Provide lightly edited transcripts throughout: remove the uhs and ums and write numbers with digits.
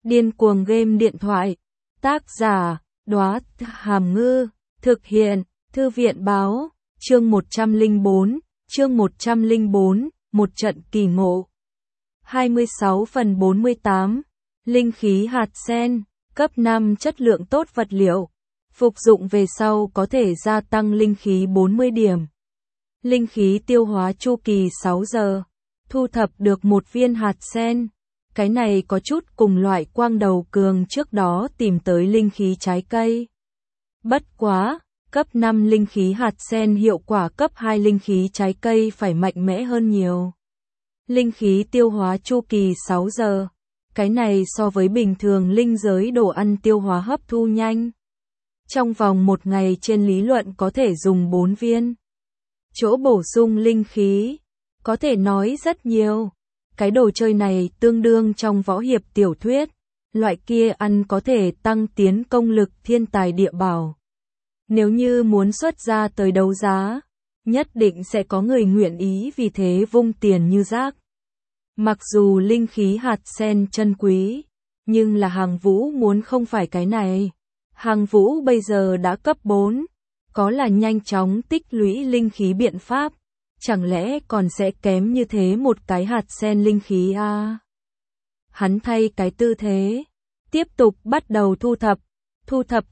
Điên cuồng game điện thoại. Tác giả, Đóa Hàm Ngư. Thực hiện, Thư viện báo. Chương 104, một trận kỳ ngộ. 26/48. Linh khí hạt sen, cấp 5 chất lượng tốt vật liệu. Phục dụng về sau có thể gia tăng linh khí 40 điểm. Linh khí tiêu hóa chu kỳ 6 giờ. Thu thập được một viên hạt sen. Cái này có chút cùng loại quang đầu cường trước đó tìm tới linh khí trái cây. Bất quá, cấp 5 linh khí hạt sen hiệu quả cấp 2 linh khí trái cây phải mạnh mẽ hơn nhiều. Linh khí tiêu hóa chu kỳ 6 giờ. Cái này so với bình thường linh giới đồ ăn tiêu hóa hấp thu nhanh. Trong vòng một ngày trên lý luận có thể dùng 4 viên. Chỗ bổ sung linh khí, có thể nói rất nhiều. Cái đồ chơi này tương đương trong võ hiệp tiểu thuyết. Loại kia ăn có thể tăng tiến công lực thiên tài địa bảo. Nếu như muốn xuất ra tới đấu giá, nhất định sẽ có người nguyện ý vì thế vung tiền như rác. Mặc dù linh khí hạt sen chân quý, nhưng là Hàng Vũ muốn không phải cái này. Hàng Vũ bây giờ đã cấp 4, có là nhanh chóng tích lũy linh khí biện pháp, chẳng lẽ còn sẽ kém như thế một cái hạt sen linh khí à? Hắn thay cái tư thế, tiếp tục bắt đầu thu thập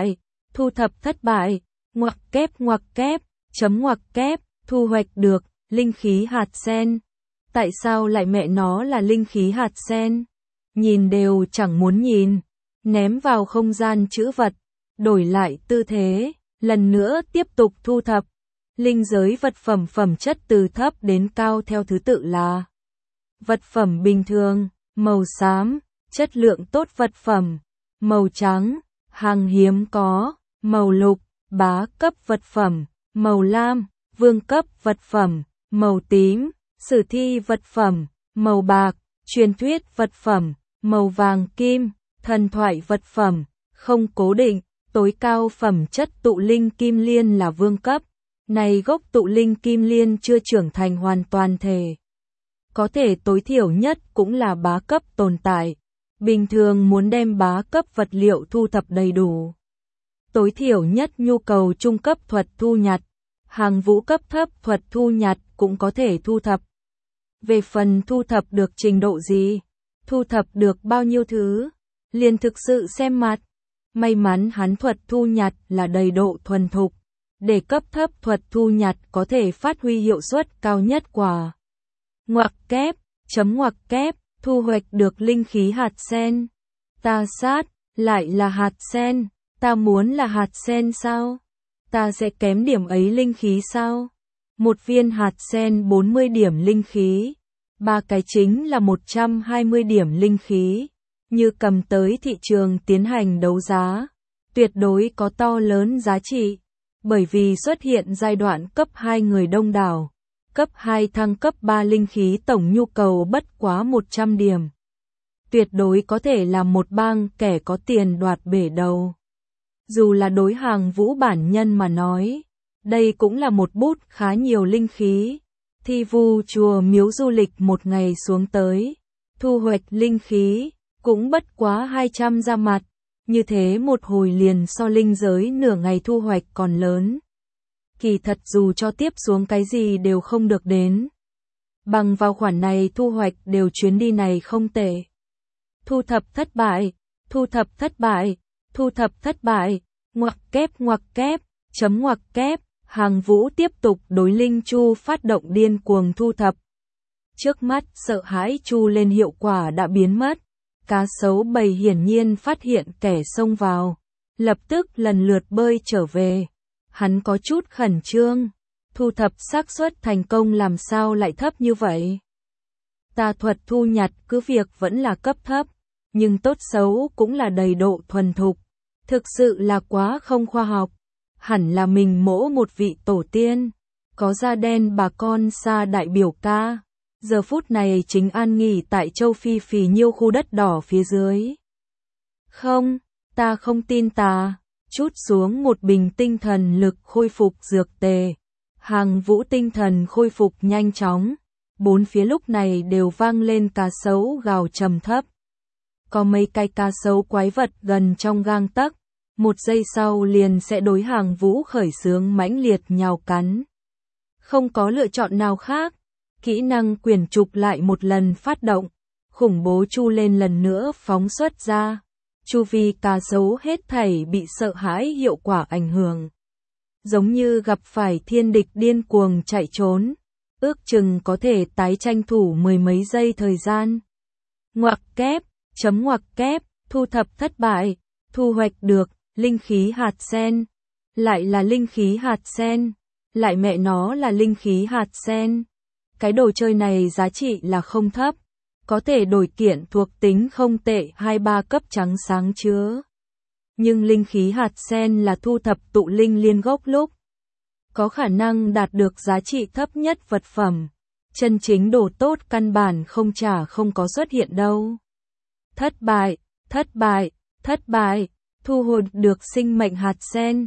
thất bại, ngoặc kép, chấm ngoặc kép, thu hoạch được linh khí hạt sen. Tại sao lại mẹ nó là linh khí hạt sen? Nhìn đều chẳng muốn nhìn, ném vào không gian trữ vật, đổi lại tư thế, lần nữa tiếp tục thu thập. Linh giới vật phẩm phẩm chất từ thấp đến cao theo thứ tự là vật phẩm bình thường, màu xám, chất lượng tốt vật phẩm, màu trắng, hàng hiếm có, màu lục, bá cấp vật phẩm, màu lam, vương cấp vật phẩm, màu tím, sử thi vật phẩm, màu bạc, truyền thuyết vật phẩm, màu vàng kim, thần thoại vật phẩm, không cố định, tối cao phẩm chất tụ linh kim liên là vương cấp. Này gốc tụ linh kim liên chưa trưởng thành hoàn toàn thể. Có thể tối thiểu nhất cũng là bá cấp tồn tại. Bình thường muốn đem bá cấp vật liệu thu thập đầy đủ. Tối thiểu nhất nhu cầu trung cấp thuật thu nhặt. Hàng Vũ cấp thấp thuật thu nhặt cũng có thể thu thập. Về phần thu thập được trình độ gì, thu thập được bao nhiêu thứ, liền thực sự xem mặt. May mắn hắn thuật thu nhặt là đầy độ thuần thục. Để cấp thấp thuật thu nhặt có thể phát huy hiệu suất cao nhất quả. Ngoặc kép, chấm ngoặc kép, thu hoạch được linh khí hạt sen. Ta sát, lại là hạt sen, ta muốn là hạt sen sao? Ta sẽ kém điểm ấy linh khí sao? Một viên hạt sen 40 điểm linh khí, 3 cái chính là 120 điểm linh khí. Như cầm tới thị trường tiến hành đấu giá, tuyệt đối có to lớn giá trị. Bởi vì xuất hiện giai đoạn cấp 2 người đông đảo, cấp 2 thăng cấp 3 linh khí tổng nhu cầu bất quá 100 điểm. Tuyệt đối có thể là một bang kẻ có tiền đoạt bể đầu. Dù là đối Hàng Vũ bản nhân mà nói, đây cũng là một bút khá nhiều linh khí. Thi vu chùa miếu du lịch một ngày xuống tới, thu hoạch linh khí, cũng bất quá 200 ra mặt. Như thế một hồi liền so linh giới nửa ngày thu hoạch còn lớn. Kỳ thật dù cho tiếp xuống cái gì đều không được đến. Bằng vào khoản này thu hoạch đều chuyến đi này không tệ. Thu thập thất bại, ngoặc kép, chấm ngoặc kép, Hàng Vũ tiếp tục đối linh chu phát động điên cuồng thu thập. Trước mắt sợ hãi chu lên hiệu quả đã biến mất. Cá sấu bầy hiển nhiên phát hiện kẻ xông vào, lập tức lần lượt bơi trở về. Hắn có chút khẩn trương, thu thập xác suất thành công làm sao lại thấp như vậy? Ta thuật thu nhặt cứ việc vẫn là cấp thấp, nhưng tốt xấu cũng là đầy độ thuần thục. Thực sự là quá không khoa học. Hẳn là mình mỗ một vị tổ tiên, có da đen bà con xa đại biểu ca. Giờ phút này chính an nghỉ tại châu Phi phì nhiêu khu đất đỏ phía dưới. Không, ta không tin ta. Chút xuống một bình tinh thần lực khôi phục dược tề. Hàng Vũ tinh thần khôi phục nhanh chóng. Bốn phía lúc này đều vang lên cá sấu gào trầm thấp. có mấy cái cá sấu quái vật gần trong gang tấc, một giây sau liền sẽ đối Hàng Vũ khởi xướng mãnh liệt nhào cắn. Không có lựa chọn nào khác, kỹ năng quyển trục lại một lần phát động, khủng bố chu lên lần nữa phóng xuất ra. Chu vi cá sấu hết thảy bị sợ hãi hiệu quả ảnh hưởng. Giống như gặp phải thiên địch điên cuồng chạy trốn, ước chừng có thể tái tranh thủ mười mấy giây thời gian. Ngoặc kép, ngoặc kép, thu thập thất bại, thu hoạch được, linh khí hạt sen. Lại là linh khí hạt sen, lại mẹ nó là linh khí hạt sen. Cái đồ chơi này giá trị là không thấp, có thể đổi kiện thuộc tính không tệ 2-3 cấp trắng sáng chứa. Nhưng linh khí hạt sen là thu thập tụ linh liên gốc lúc có khả năng đạt được giá trị thấp nhất vật phẩm. Chân chính đồ tốt căn bản không có xuất hiện đâu. Thất bại, thất bại, thất bại, thu hồi được sinh mệnh hạt sen.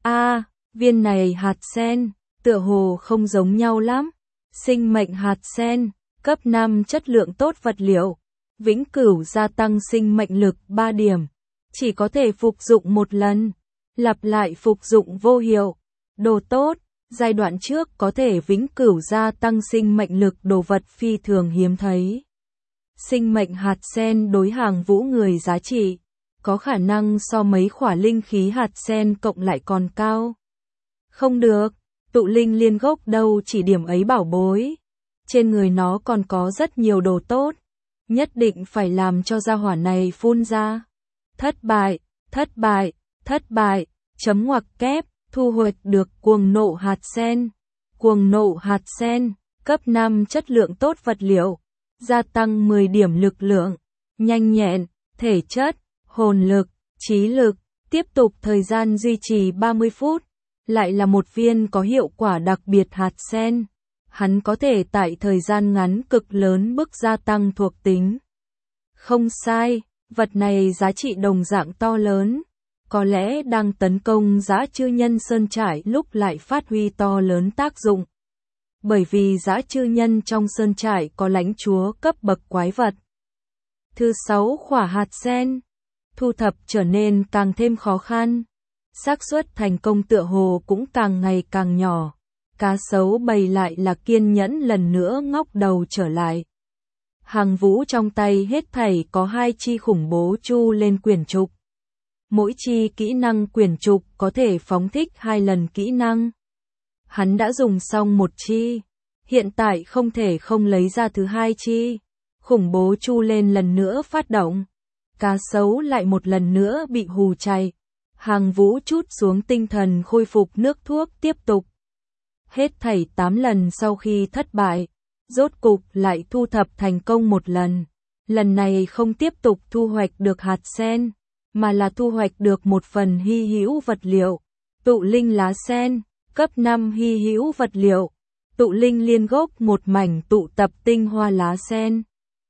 Viên này hạt sen, tựa hồ không giống nhau lắm. Sinh mệnh hạt sen, cấp 5 chất lượng tốt vật liệu, vĩnh cửu gia tăng sinh mệnh lực 3 điểm, chỉ có thể phục dụng một lần, lặp lại phục dụng vô hiệu. Đồ tốt, giai đoạn trước có thể vĩnh cửu gia tăng sinh mệnh lực đồ vật phi thường hiếm thấy. Sinh mệnh hạt sen đối Hàng Vũ người giá trị, có khả năng so mấy khỏa linh khí hạt sen cộng lại còn cao. Không được, tụ linh liên gốc đâu chỉ điểm ấy bảo bối. Trên người nó còn có rất nhiều đồ tốt, nhất định phải làm cho gia hỏa này phun ra. Thất bại, thất bại, thất bại, ngoặc kép, thu hoạch được cuồng nộ hạt sen. Cuồng nộ hạt sen, cấp 5 chất lượng tốt vật liệu, gia tăng 10 điểm lực lượng, nhanh nhẹn, thể chất, hồn lực, trí lực, tiếp tục thời gian duy trì 30 phút. Lại là một viên có hiệu quả đặc biệt hạt sen. Hắn có thể tại thời gian ngắn cực lớn bức gia tăng thuộc tính. Không sai, vật này giá trị đồng dạng to lớn. Có lẽ đang tấn công Dã Chư Nhân sơn trại lúc lại phát huy to lớn tác dụng. Bởi vì Dã Chư Nhân trong sơn trại có lãnh chúa cấp bậc quái vật. Thứ 6 khỏa hạt sen, thu thập trở nên càng thêm khó khăn. Xác suất thành công tựa hồ cũng càng ngày càng nhỏ. Cá sấu bầy lại là kiên nhẫn lần nữa ngóc đầu trở lại. Hàng Vũ trong tay hết thảy có 2 chi khủng bố chu lên quyển trục. Mỗi chi kỹ năng quyển trục có thể phóng thích 2 lần kỹ năng. Hắn đã dùng xong một chi, hiện tại không thể không lấy ra thứ 2 chi. Khủng bố chu lên lần nữa phát động. Cá sấu lại một lần nữa bị hù chạy. Hàng Vũ trút xuống tinh thần khôi phục nước thuốc tiếp tục. Hết thảy 8 lần sau khi thất bại, rốt cục lại thu thập thành công một lần. Lần này không tiếp tục thu hoạch được hạt sen, mà là thu hoạch được một phần hy hữu vật liệu. Tụ linh lá sen, cấp 5 hy hữu vật liệu. Tụ linh liên gốc một mảnh tụ tập tinh hoa lá sen.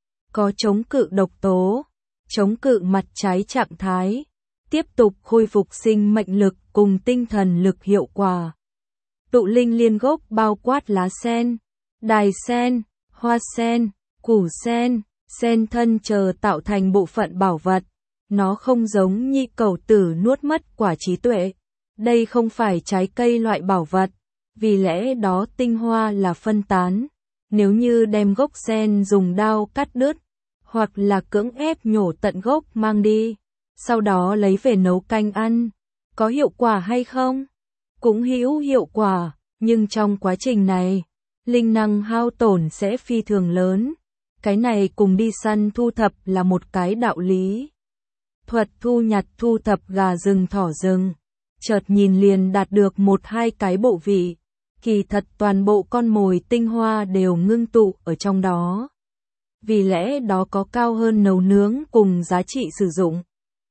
Có chống cự độc tố, chống cự mặt trái trạng thái. Tiếp tục khôi phục sinh mệnh lực cùng tinh thần lực hiệu quả. Tụ linh liên gốc bao quát lá sen, đài sen, hoa sen, củ sen, sen thân chờ tạo thành bộ phận bảo vật. Nó không giống Nhị Cẩu Tử nuốt mất quả trí tuệ. Đây không phải trái cây loại bảo vật, vì lẽ đó tinh hoa là phân tán. Nếu như đem gốc sen dùng dao cắt đứt, hoặc là cưỡng ép nhổ tận gốc mang đi, sau đó lấy về nấu canh ăn, có hiệu quả hay không? Cũng hữu hiệu quả, nhưng trong quá trình này, linh năng hao tổn sẽ phi thường lớn. Cái này cùng đi săn thu thập là một cái đạo lý. Thuật thu nhặt thu thập gà rừng thỏ rừng, chợt nhìn liền đạt được 1-2 cái bộ vị. Kỳ thật toàn bộ con mồi tinh hoa đều ngưng tụ ở trong đó. Vì lẽ đó có cao hơn nấu nướng cùng giá trị sử dụng.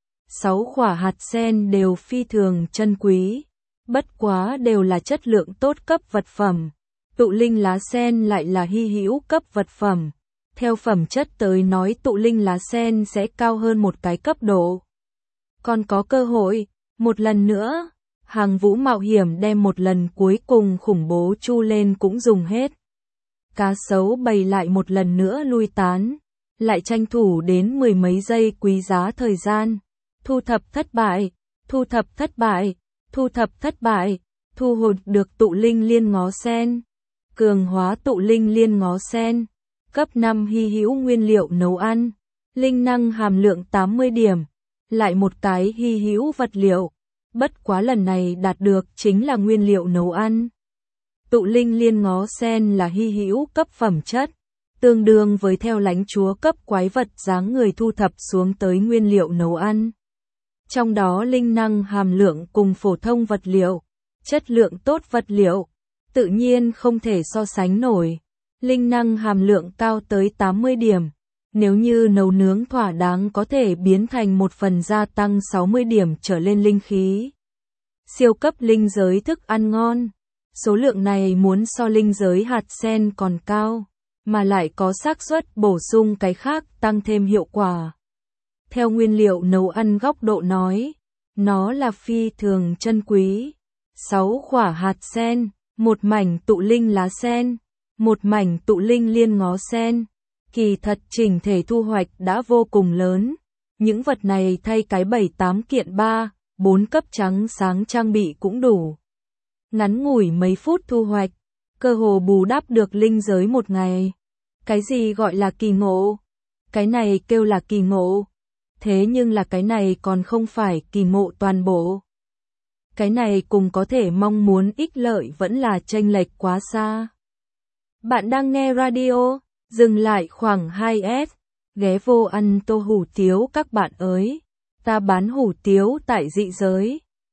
6 khỏa hạt sen đều phi thường chân quý, bất quá đều là chất lượng tốt cấp vật phẩm. Tụ linh lá sen lại là hy hữu cấp vật phẩm. Theo phẩm chất tới nói tụ linh lá sen sẽ cao hơn một cái cấp độ. Còn có cơ hội, một lần nữa, Hàng Vũ mạo hiểm đem một lần cuối cùng khủng bố chu lên cũng dùng hết. Cá sấu bầy lại một lần nữa lui tán, lại tranh thủ đến mười mấy giây quý giá thời gian. Thu thập thất bại, thu thập thất bại, thu thập thất bại, thu hồi được tụ linh liên ngó sen. Cường hóa tụ linh liên ngó sen. Cấp 5 hy hữu nguyên liệu nấu ăn. Linh năng hàm lượng 80 điểm. Lại một cái hy hữu vật liệu. Bất quá lần này đạt được chính là nguyên liệu nấu ăn. Tụ linh liên ngó sen là hy hữu cấp phẩm chất, tương đương với theo lãnh chúa cấp quái vật dáng người thu thập xuống tới nguyên liệu nấu ăn. Trong đó linh năng hàm lượng cùng phổ thông vật liệu, chất lượng tốt vật liệu, tự nhiên không thể so sánh nổi. Linh năng hàm lượng cao tới 80 điểm. Nếu như nấu nướng thỏa đáng có thể biến thành một phần gia tăng 60 điểm trở lên linh khí. Siêu cấp linh giới thức ăn ngon. Số lượng này muốn so linh giới hạt sen còn cao, mà lại có xác suất bổ sung cái khác tăng thêm hiệu quả. Theo nguyên liệu nấu ăn góc độ nói, nó là phi thường chân quý. 6 quả hạt sen, một mảnh tụ linh lá sen, một mảnh tụ linh liên ngó sen. Kỳ thật chỉnh thể thu hoạch đã vô cùng lớn. Những vật này thay cái 7-8 kiện 3-4 cấp trắng sáng trang bị cũng đủ. Ngắn ngủi mấy phút thu hoạch, cơ hồ bù đắp được linh giới một ngày. Cái gì gọi là kỳ ngộ? Cái này kêu là kỳ ngộ. Thế nhưng là cái này còn không phải kỳ ngộ toàn bộ. Cái này cùng có thể mong muốn ích lợi vẫn là chênh lệch quá xa. Bạn đang nghe radio, dừng lại khoảng 2S, ghé vô ăn tô hủ tiếu các bạn ơi. Ta bán hủ tiếu tại dị giới.